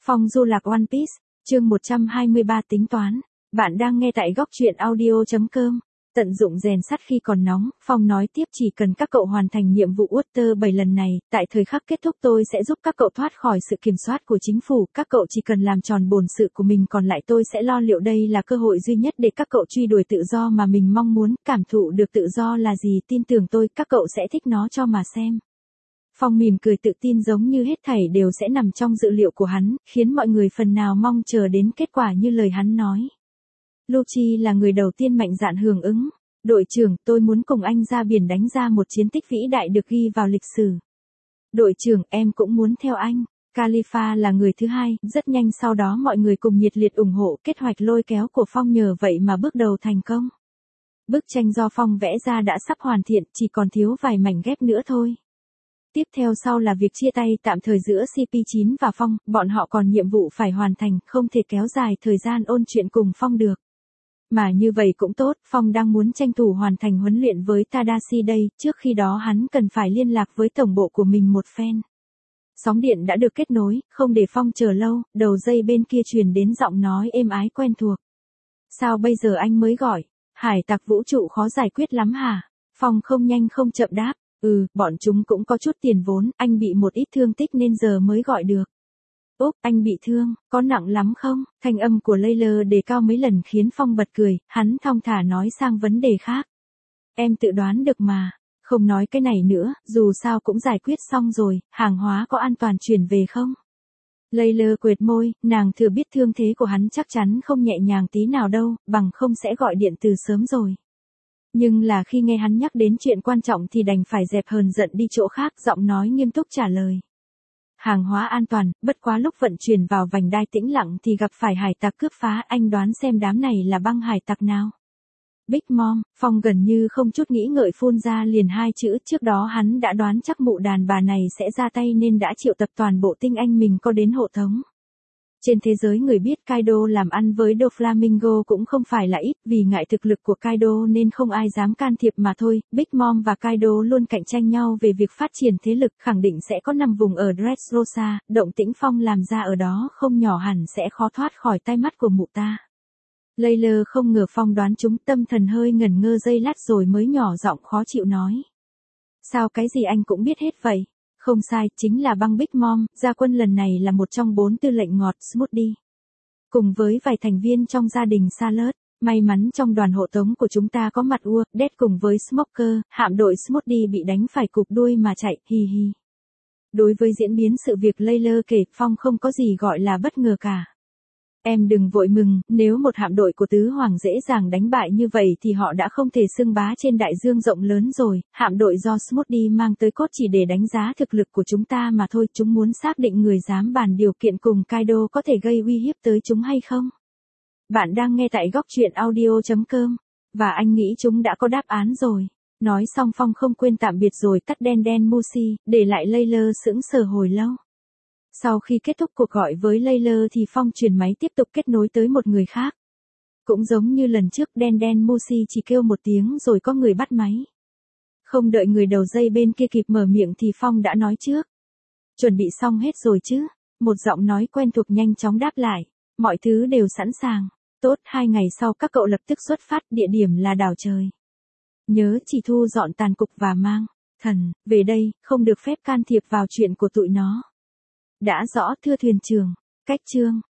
Phong du lạc One Piece, chương 123 tính toán. Bạn đang nghe tại góc truyện audio.com. Tận dụng rèn sắt khi còn nóng, Phong nói tiếp, chỉ cần các cậu hoàn thành nhiệm vụ Water 7 lần này, tại thời khắc kết thúc tôi sẽ giúp các cậu thoát khỏi sự kiểm soát của chính phủ, các cậu chỉ cần làm tròn bổn sự của mình, còn lại tôi sẽ lo liệu. Đây là cơ hội duy nhất để các cậu truy đuổi tự do mà mình mong muốn, cảm thụ được tự do là gì, tin tưởng tôi, các cậu sẽ thích nó cho mà xem. Phong mỉm cười tự tin, giống như hết thảy đều sẽ nằm trong dự liệu của hắn, khiến mọi người phần nào mong chờ đến kết quả như lời hắn nói. Lucci là người đầu tiên mạnh dạn hưởng ứng. Đội trưởng, tôi muốn cùng anh ra biển đánh ra một chiến tích vĩ đại được ghi vào lịch sử. Đội trưởng, em cũng muốn theo anh. Khalifa là người thứ hai, rất nhanh sau đó mọi người cùng nhiệt liệt ủng hộ kế hoạch lôi kéo của Phong, nhờ vậy mà bước đầu thành công. Bức tranh do Phong vẽ ra đã sắp hoàn thiện, chỉ còn thiếu vài mảnh ghép nữa thôi. Tiếp theo sau là việc chia tay tạm thời giữa CP9 và Phong, bọn họ còn nhiệm vụ phải hoàn thành, không thể kéo dài thời gian ôn chuyện cùng Phong được. Mà như vậy cũng tốt, Phong đang muốn tranh thủ hoàn thành huấn luyện với Tadashi đây, trước khi đó hắn cần phải liên lạc với tổng bộ của mình một phen. Sóng điện đã được kết nối, không để Phong chờ lâu, đầu dây bên kia truyền đến giọng nói êm ái quen thuộc. Sao bây giờ anh mới gọi? Hải tặc vũ trụ khó giải quyết lắm hả? Phong không nhanh không chậm đáp. Bọn chúng cũng có chút tiền vốn, anh bị một ít thương tích nên giờ mới gọi được. Úp, anh bị thương, có nặng lắm không? Thanh âm của Layla đề cao mấy lần khiến Phong bật cười, hắn thong thả nói sang vấn đề khác. Em tự đoán được mà, không nói cái này nữa, dù sao cũng giải quyết xong rồi, hàng hóa có an toàn chuyển về không? Layla quệt môi, nàng thừa biết thương thế của hắn chắc chắn không nhẹ nhàng tí nào đâu, bằng không sẽ gọi điện từ sớm rồi. Nhưng là khi nghe hắn nhắc đến chuyện quan trọng thì đành phải dẹp hờn giận đi chỗ khác, giọng nói nghiêm túc trả lời. Hàng hóa an toàn, bất quá lúc vận chuyển vào vành đai tĩnh lặng thì gặp phải hải tặc cướp phá, anh đoán xem đám này là băng hải tặc nào? Big Mom. Phong gần như không chút nghĩ ngợi phun ra liền hai chữ, trước đó hắn đã đoán chắc mụ đàn bà này sẽ ra tay nên đã triệu tập toàn bộ tinh anh mình có đến hộ tống. Trên thế giới người biết Kaido làm ăn với Doflamingo cũng không phải là ít, vì ngại thực lực của Kaido nên không ai dám can thiệp mà thôi. Big Mom và Kaido luôn cạnh tranh nhau về việc phát triển thế lực, khẳng định sẽ có 5 vùng ở Dressrosa, động tĩnh Phong làm ra ở đó không nhỏ, hẳn sẽ khó thoát khỏi tay mắt của mụ ta. Layla không ngờ Phong đoán trúng, tâm thần hơi ngẩn ngơ giây lát rồi mới nhỏ giọng khó chịu nói. Sao cái gì anh cũng biết hết vậy? Không sai, chính là băng Big Mom, gia quân lần này là một trong 4 tư lệnh ngọt Smoothie. Cùng với vài thành viên trong gia đình Salad, may mắn trong đoàn hộ tống của chúng ta có mặt Dead cùng với Smoker, hạm đội Smoothie bị đánh phải cụp đuôi mà chạy, hi hi. Đối với diễn biến sự việc Layla kể, Phong không có gì gọi là bất ngờ cả. Em đừng vội mừng, nếu một hạm đội của tứ hoàng dễ dàng đánh bại như vậy thì họ đã không thể xưng bá trên đại dương rộng lớn rồi, hạm đội do Smoothie mang tới cốt chỉ để đánh giá thực lực của chúng ta mà thôi, chúng muốn xác định người dám bàn điều kiện cùng Kaido có thể gây uy hiếp tới chúng hay không. Bạn đang nghe tại góc truyện audio.com, và anh nghĩ chúng đã có đáp án rồi. Nói xong Phong không quên tạm biệt rồi tắt đen Mushi, để lại Layla sững sờ hồi lâu. Sau khi kết thúc cuộc gọi với Layla thì Phong chuyển máy tiếp tục kết nối tới một người khác. Cũng giống như lần trước, đen Mushi chỉ kêu một tiếng rồi có người bắt máy. Không đợi người đầu dây bên kia kịp mở miệng thì Phong đã nói trước. Chuẩn bị xong hết rồi chứ? Một giọng nói quen thuộc nhanh chóng đáp lại. Mọi thứ đều sẵn sàng. Tốt, 2 ngày sau các cậu lập tức xuất phát, địa điểm là đảo trời. Nhớ chỉ thu dọn tàn cục và mang thần về đây, không được phép can thiệp vào chuyện của tụi nó. Đã rõ thưa thuyền trưởng. Cách chương